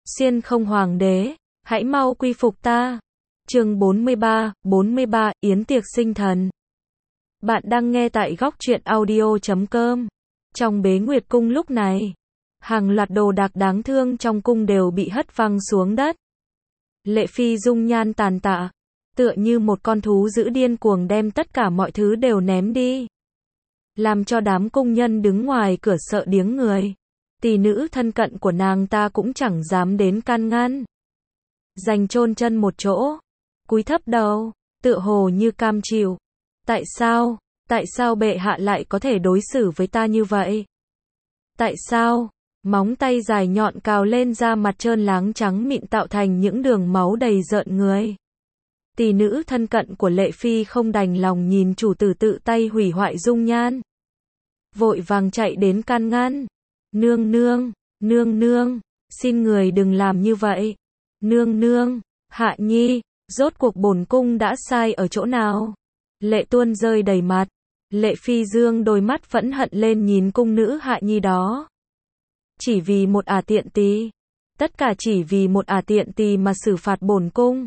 Xiên không hoàng đế, hãy mau quy phục ta. Chương 43, Yến tiệc sinh thần. Bạn đang nghe tại góc truyện audio.com. Trong Bế Nguyệt cung lúc này, hàng loạt đồ đạc đáng thương trong cung đều bị hất văng xuống đất. Lệ Phi dung nhan tàn tạ, tựa như một con thú dữ điên cuồng đem tất cả mọi thứ đều ném đi, làm cho đám cung nhân đứng ngoài cửa sợ điếng người. Tỷ nữ thân cận của nàng ta cũng chẳng dám đến can ngăn, dành chôn chân một chỗ, cúi thấp đầu, tựa hồ như cam chịu. Tại sao bệ hạ lại có thể đối xử với ta như vậy? Tại sao? Móng tay dài nhọn cào lên da mặt trơn láng trắng mịn tạo thành những đường máu đầy rợn người. Tỷ nữ thân cận của Lệ Phi không đành lòng nhìn chủ tử tự tay hủy hoại dung nhan, vội vàng chạy đến can ngăn. Nương nương, xin người đừng làm như vậy. Nương, Hạ Nhi, rốt cuộc bổn cung đã sai ở chỗ nào? Lệ tuôn rơi đầy mặt. Lệ Phi dương đôi mắt phẫn hận lên nhìn cung nữ Hạ Nhi đó. Chỉ vì một tiện tì. Tất cả chỉ vì một tiện tì mà xử phạt bổn cung.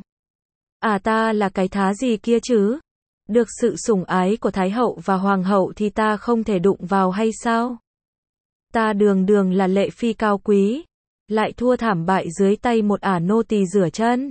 Ta là cái thá gì kia chứ? Được sự sủng ái của Thái hậu và Hoàng hậu thì ta không thể đụng vào hay sao? Ta đường là Lệ Phi cao quý, lại thua thảm bại dưới tay một nô tỳ rửa chân.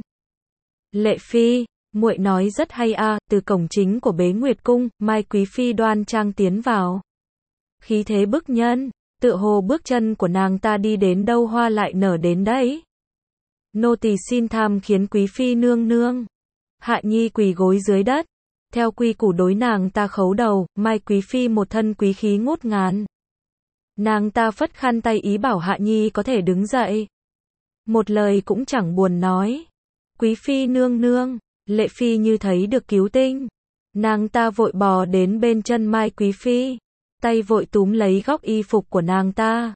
Lệ Phi, muội nói rất hay a. Từ cổng chính của Bế Nguyệt cung, Mai Quý Phi đoan trang tiến vào. Khí thế bức nhân, tựa hồ bước chân của nàng ta đi đến đâu hoa lại nở đến đấy. Nô tỳ xin tham khiến Quý Phi nương. Hạ Nhi quỳ gối dưới đất, theo quy củ đối nàng ta khấu đầu. Mai Quý Phi một thân quý khí ngút ngàn. Nàng ta phất khăn tay ý bảo Hạ Nhi có thể đứng dậy. Một lời cũng chẳng buồn nói. Quý Phi nương. Lệ Phi như thấy được cứu tinh. Nàng ta vội bò đến bên chân Mai Quý Phi, tay vội túm lấy góc y phục của nàng ta.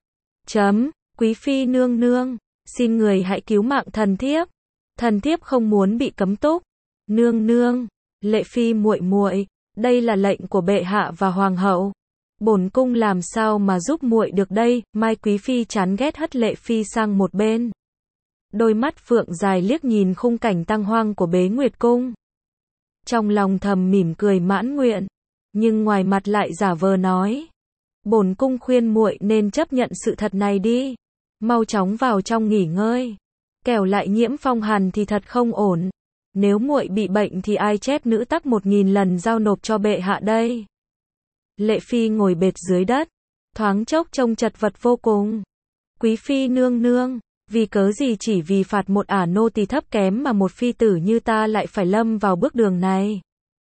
Quý Phi nương, xin người hãy cứu mạng thần thiếp. Thần thiếp không muốn bị cấm túc. Nương, Lệ Phi muội, đây là lệnh của bệ hạ và hoàng hậu. Bổn cung làm sao mà giúp muội được đây? Mai Quý Phi chán ghét hất Lệ Phi sang một bên. Đôi mắt phượng dài liếc nhìn khung cảnh tang hoang của Bế Nguyệt cung. Trong lòng thầm mỉm cười mãn nguyện, nhưng ngoài mặt lại giả vờ nói: "Bổn cung khuyên muội nên chấp nhận sự thật này đi, mau chóng vào trong nghỉ ngơi, kẻo lại nhiễm phong hàn thì thật không ổn. Nếu muội bị bệnh thì ai chép nữ tắc 1000 lần giao nộp cho bệ hạ đây." Lệ Phi ngồi bệt dưới đất, thoáng chốc trông chật vật vô cùng. Quý Phi nương, vì cớ gì chỉ vì phạt một nô tỳ thấp kém mà một phi tử như ta lại phải lâm vào bước đường này?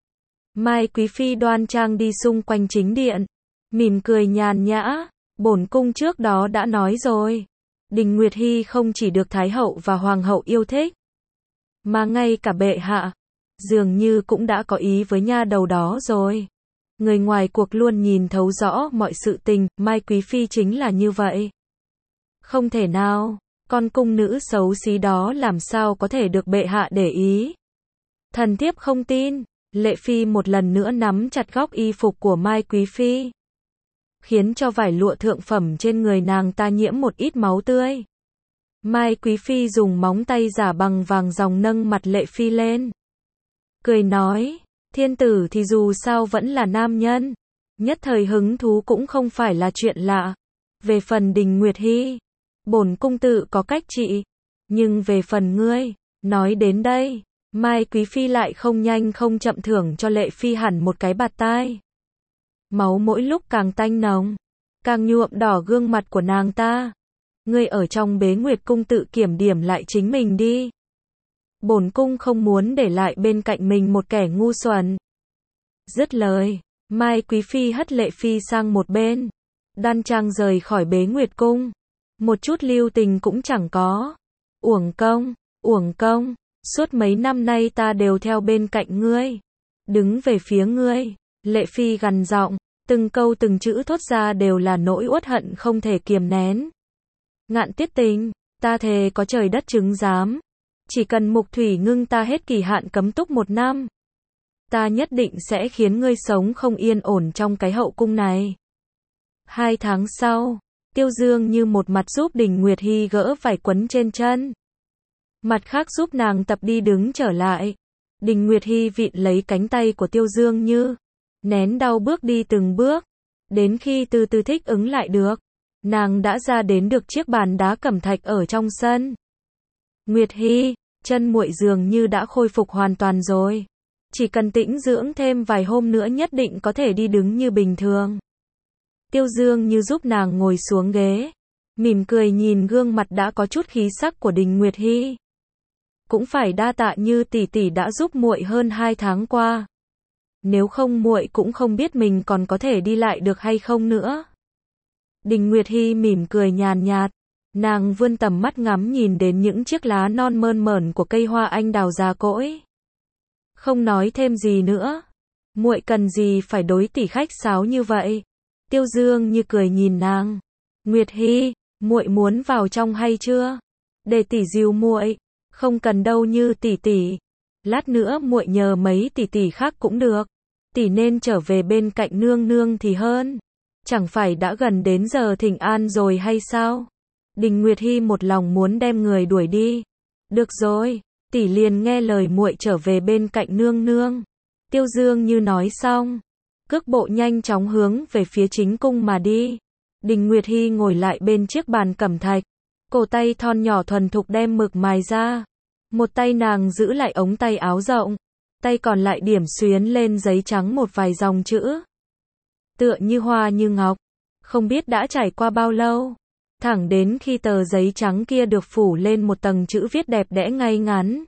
Mai Quý Phi đoan trang đi xung quanh chính điện, mỉm cười nhàn nhã. Bổn cung trước đó đã nói rồi, Đình Nguyệt Hy không chỉ được Thái hậu và Hoàng hậu yêu thích, mà ngay cả bệ hạ dường như cũng đã có ý với nha đầu đó rồi. Người ngoài cuộc luôn nhìn thấu rõ mọi sự tình. Mai Quý Phi chính là như vậy. Không thể nào, con cung nữ xấu xí đó làm sao có thể được bệ hạ để ý? Thần thiếp không tin. Lệ Phi một lần nữa nắm chặt góc y phục của Mai Quý Phi, khiến cho vải lụa thượng phẩm trên người nàng ta nhiễm một ít máu tươi. Mai Quý Phi dùng móng tay giả bằng vàng ròng nâng mặt Lệ Phi lên, cười nói: "Thiên tử thì dù sao vẫn là nam nhân, nhất thời hứng thú cũng không phải là chuyện lạ. Về phần Đình Nguyệt Hy, bổn cung tự có cách trị. Nhưng về phần ngươi..." Nói đến đây, Mai Quý Phi lại không nhanh không chậm thưởng cho Lệ Phi hẳn một cái bạt tai. Máu mỗi lúc càng tanh nồng, càng nhuộm đỏ gương mặt của nàng ta. "Ngươi ở trong Bế Nguyệt cung tự kiểm điểm lại chính mình đi. Bổn cung không muốn để lại bên cạnh mình một kẻ ngu xuẩn." Dứt lời, Mai Quý Phi hất Lệ Phi sang một bên, đoan trang rời khỏi Bế Nguyệt cung. Một chút lưu tình cũng chẳng có. Uổng công, suốt mấy năm nay ta đều theo bên cạnh ngươi, đứng về phía ngươi. Lệ Phi gằn giọng, từng câu từng chữ thốt ra đều là nỗi uất hận không thể kiềm nén. "Ngạn Tiết Tình, ta thề có trời đất chứng giám, chỉ cần Mục Thủy Ngưng ta hết kỳ hạn cấm túc 1 năm, ta nhất định sẽ khiến ngươi sống không yên ổn trong cái hậu cung này." 2 tháng sau, Tiêu Dương như một mặt giúp Đình Nguyệt Hy gỡ vải quấn trên chân. mặt khác giúp nàng tập đi đứng trở lại. Đình Nguyệt Hi vịn lấy cánh tay của Tiêu Dương Như, nén đau bước đi từng bước, đến khi từ từ thích ứng lại được, nàng đã ra đến được chiếc bàn đá cẩm thạch ở trong sân. Nguyệt Hi, chân muội dường như đã khôi phục hoàn toàn rồi. Chỉ cần tĩnh dưỡng thêm vài hôm nữa nhất định có thể đi đứng như bình thường. Tiêu Dương Như giúp nàng ngồi xuống ghế, mỉm cười nhìn gương mặt đã có chút khí sắc của Đình Nguyệt Hi. Cũng phải đa tạ Như tỷ tỷ đã giúp muội hơn 2 tháng qua. Nếu không muội cũng không biết mình còn có thể đi lại được hay không nữa. Đình Nguyệt Hi mỉm cười nhàn nhạt, nàng vươn tầm mắt ngắm nhìn đến những chiếc lá non mơn mởn của cây hoa anh đào già cỗi. Không nói thêm gì nữa. Muội cần gì phải đối tỷ khách sáo như vậy? Tiêu Dương Như cười nhìn nàng. Nguyệt Hi, muội muốn vào trong hay chưa? Để tỷ dìu muội. Không cần đâu Như tỷ tỷ. Lát nữa muội nhờ mấy tỷ tỷ khác cũng được. Tỷ nên trở về bên cạnh nương nương thì hơn. Chẳng phải đã gần đến giờ thỉnh an rồi hay sao? Đình Nguyệt Hi một lòng muốn đem người đuổi đi. Được rồi, tỷ liền nghe lời muội trở về bên cạnh nương nương. Tiêu Dương Như nói xong, cước bộ nhanh chóng hướng về phía chính cung mà đi. Đình Nguyệt Hi ngồi lại bên chiếc bàn cẩm thạch, cổ tay thon nhỏ thuần thục đem mực mài ra. Một tay nàng giữ lại ống tay áo rộng, tay còn lại điểm xuyến lên giấy trắng một vài dòng chữ. Tựa như hoa như ngọc, không biết đã trải qua bao lâu, thẳng đến khi tờ giấy trắng kia được phủ lên một tầng chữ viết đẹp đẽ ngay ngắn.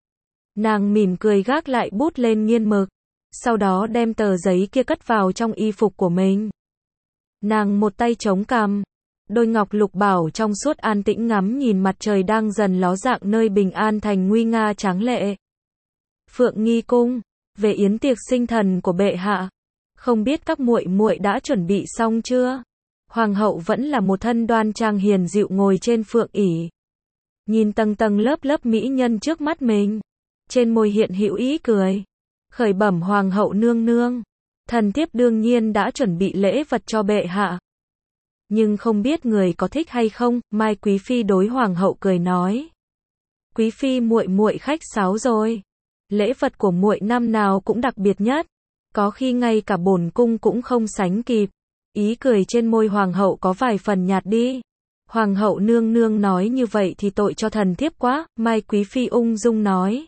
Nàng mỉm cười gác lại bút lên nghiên mực, sau đó đem tờ giấy kia cất vào trong y phục của mình. Nàng một tay chống cằm, đôi ngọc lục bảo trong suốt an tĩnh ngắm nhìn mặt trời đang dần ló dạng nơi bình an thành nguy nga tráng lệ. Phượng Nghi cung, về yến tiệc sinh thần của bệ hạ, không biết các muội muội đã chuẩn bị xong chưa? Hoàng hậu vẫn là một thân đoan trang hiền dịu ngồi trên phượng ỷ, nhìn tầng tầng lớp lớp mỹ nhân trước mắt mình, trên môi hiện hữu ý cười. Khởi bẩm hoàng hậu nương nương, thần thiếp đương nhiên đã chuẩn bị lễ vật cho bệ hạ. Nhưng không biết người có thích hay không? Mai quý phi đối hoàng hậu cười nói. Quý phi muội muội khách sáo rồi. Lễ vật của muội năm nào cũng đặc biệt nhất, có khi ngay cả bổn cung cũng không sánh kịp. Ý cười trên môi hoàng hậu có vài phần nhạt đi. Hoàng hậu nương nương nói như vậy thì tội cho thần thiếp quá, Mai quý phi ung dung nói.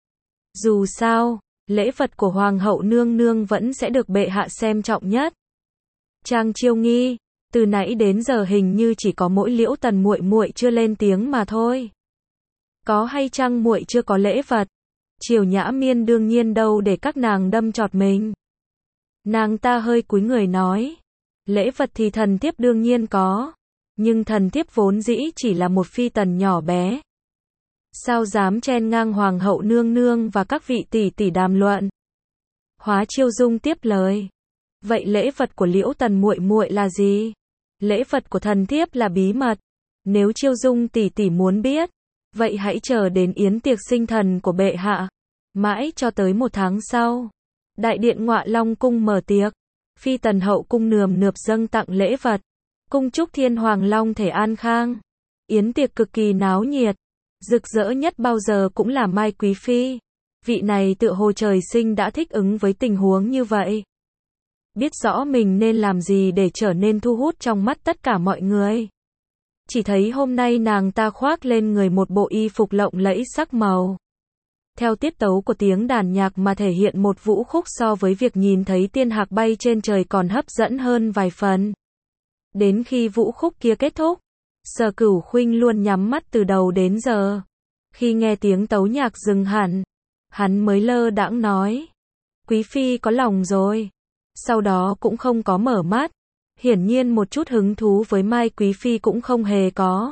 Dù sao, lễ vật của hoàng hậu nương nương vẫn sẽ được bệ hạ xem trọng nhất. Trang Chiêu Nghi, từ nãy đến giờ hình như chỉ có mỗi Liễu Tần muội muội chưa lên tiếng mà thôi. Có hay chăng muội chưa có lễ vật? Triều Nhã Miên đương nhiên đâu để các nàng đâm chọt mình. Nàng ta hơi cúi người nói, lễ vật thì thần thiếp đương nhiên có, nhưng thần thiếp vốn dĩ chỉ là một phi tần nhỏ bé. Sao dám chen ngang hoàng hậu nương nương và các vị tỷ tỷ đàm luận? Hóa Chiêu Dung tiếp lời. Vậy lễ vật của Liễu Tần muội muội là gì? Lễ vật của thần thiếp là bí mật. Nếu Chiêu Dung tỷ tỷ muốn biết, vậy hãy chờ đến yến tiệc sinh thần của bệ hạ. Mãi cho tới 1 tháng sau, đại điện Ngọa Long cung mở tiệc. Phi tần hậu cung nườm nượp dâng tặng lễ vật, cung chúc thiên hoàng long thể an khang. Yến tiệc cực kỳ náo nhiệt, rực rỡ nhất bao giờ cũng là Mai quý phi. Vị này tựa hồ trời sinh đã thích ứng với tình huống như vậy, biết rõ mình nên làm gì để trở nên thu hút trong mắt tất cả mọi người. Chỉ thấy hôm nay nàng ta khoác lên người một bộ y phục lộng lẫy sắc màu, theo tiết tấu của tiếng đàn nhạc mà thể hiện một vũ khúc so với việc nhìn thấy tiên hạc bay trên trời còn hấp dẫn hơn vài phần. Đến khi vũ khúc kia kết thúc, Sở Cửu Khuynh luôn nhắm mắt từ đầu đến giờ. Khi nghe tiếng tấu nhạc dừng hẳn, hắn mới lơ đãng nói, quý phi có lòng rồi. Sau đó cũng không có mở mắt, hiển nhiên một chút hứng thú với Mai quý phi cũng không hề có.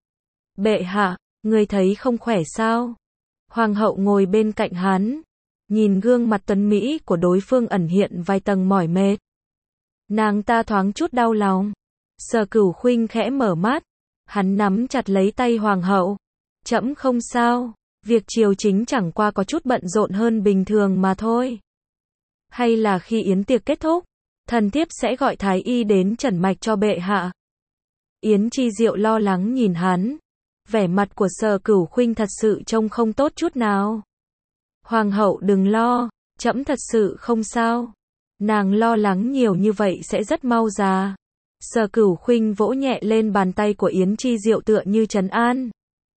Bệ hạ, người thấy không khỏe sao? Hoàng hậu ngồi bên cạnh hắn, nhìn gương mặt tuấn mỹ của đối phương ẩn hiện vài tầng mỏi mệt. Nàng ta thoáng chút đau lòng. Sở Cửu Khuynh khẽ mở mắt, hắn nắm chặt lấy tay hoàng hậu. Trẫm không sao, việc triều chính chẳng qua có chút bận rộn hơn bình thường mà thôi. Hay là khi yến tiệc kết thúc, thần thiếp sẽ gọi thái y đến trần mạch cho bệ hạ. Yến Chi Diệu lo lắng nhìn hắn. Vẻ mặt của Sở Cửu Khuynh thật sự trông không tốt chút nào. Hoàng hậu đừng lo, trẫm thật sự không sao. Nàng lo lắng nhiều như vậy sẽ rất mau già. Sở Cửu Khuynh vỗ nhẹ lên bàn tay của Yến Chi Diệu tựa như trấn an.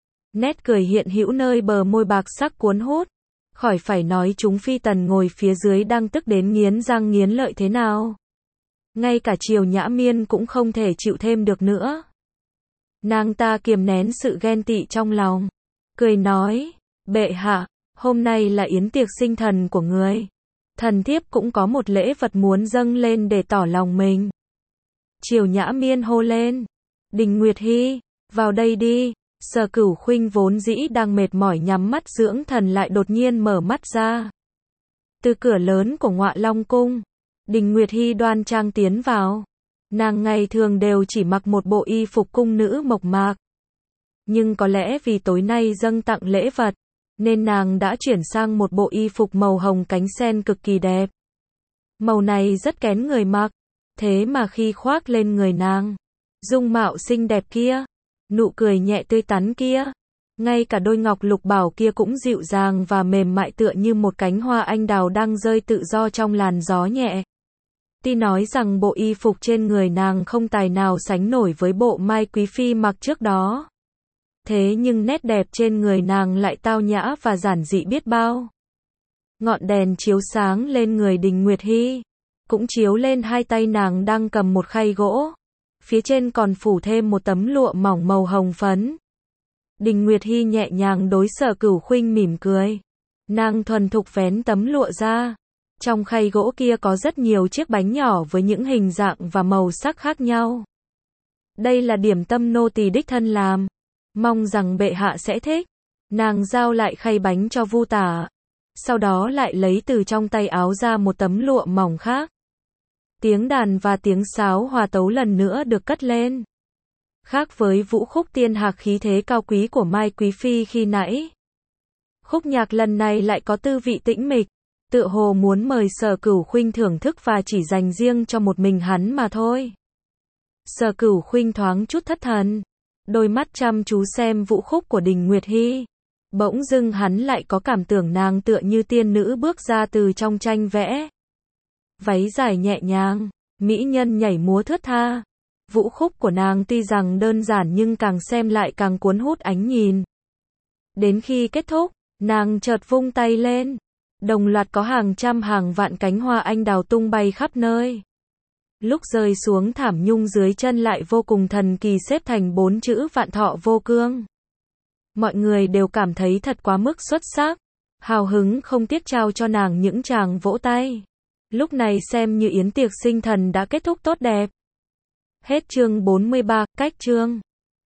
Nét cười hiện hữu nơi bờ môi bạc sắc cuốn hút. Khỏi phải nói chúng phi tần ngồi phía dưới đang tức đến nghiến răng nghiến lợi thế nào. Ngay cả Triều Nhã Miên cũng không thể chịu thêm được nữa. Nàng ta kiềm nén sự ghen tị trong lòng. Cười nói, bệ hạ, hôm nay là yến tiệc sinh thần của người. Thần thiếp cũng có một lễ vật muốn dâng lên để tỏ lòng mình. Triều Nhã Miên hô lên. Đình Nguyệt Hy, vào đây đi. Sở Cửu Khuynh vốn dĩ đang mệt mỏi nhắm mắt dưỡng thần lại đột nhiên mở mắt ra. Từ cửa lớn của Ngọa Long Cung, Đình Nguyệt Hy đoan trang tiến vào. Nàng ngày thường đều chỉ mặc một bộ y phục cung nữ mộc mạc. Nhưng có lẽ vì tối nay dâng tặng lễ vật, nên nàng đã chuyển sang một bộ y phục màu hồng cánh sen cực kỳ đẹp. Màu này rất kén người mặc, thế mà khi khoác lên người nàng, dung mạo xinh đẹp kia, nụ cười nhẹ tươi tắn kia, ngay cả đôi ngọc lục bảo kia cũng dịu dàng và mềm mại tựa như một cánh hoa anh đào đang rơi tự do trong làn gió nhẹ. Tuy nói rằng bộ y phục trên người nàng không tài nào sánh nổi với bộ Mai Quý Phi mặc trước đó. Thế nhưng nét đẹp trên người nàng lại tao nhã và giản dị biết bao. Ngọn đèn chiếu sáng lên người Đình Nguyệt Hy, cũng chiếu lên hai tay nàng đang cầm một khay gỗ. Phía trên còn phủ thêm một tấm lụa mỏng màu hồng phấn. Đình Nguyệt Hy nhẹ nhàng đối Sở Cửu Khuynh mỉm cười. Nàng thuần thục vén tấm lụa ra. Trong khay gỗ kia có rất nhiều chiếc bánh nhỏ với những hình dạng và màu sắc khác nhau. Đây là điểm tâm nô tỳ đích thân làm. Mong rằng bệ hạ sẽ thích. Nàng giao lại khay bánh cho Vu Tả. Sau đó lại lấy từ trong tay áo ra một tấm lụa mỏng khác. Tiếng đàn và tiếng sáo hòa tấu lần nữa được cất lên. Khác với vũ khúc tiên hạc khí thế cao quý của Mai Quý Phi khi nãy. Khúc nhạc lần này lại có tư vị tĩnh mịch. Tựa hồ muốn mời Sở Cửu Khuynh thưởng thức và chỉ dành riêng cho một mình hắn mà thôi. Sở Cửu Khuynh thoáng chút thất thần. Đôi mắt chăm chú xem vũ khúc của Đình Nguyệt Hy. Bỗng dưng hắn lại có cảm tưởng nàng tựa như tiên nữ bước ra từ trong tranh vẽ. Váy dài nhẹ nhàng, mỹ nhân nhảy múa thướt tha. Vũ khúc của nàng tuy rằng đơn giản nhưng càng xem lại càng cuốn hút ánh nhìn. Đến khi kết thúc, nàng chợt vung tay lên. Đồng loạt có hàng trăm hàng vạn cánh hoa anh đào tung bay khắp nơi. Lúc rơi xuống thảm nhung dưới chân lại vô cùng thần kỳ xếp thành 4 chữ vạn thọ vô cương. Mọi người đều cảm thấy thật quá mức xuất sắc. Hào hứng không tiếc trao cho nàng những tràng vỗ tay. Lúc này xem như yến tiệc sinh thần đã kết thúc tốt đẹp. Hết chương 43, cách chương.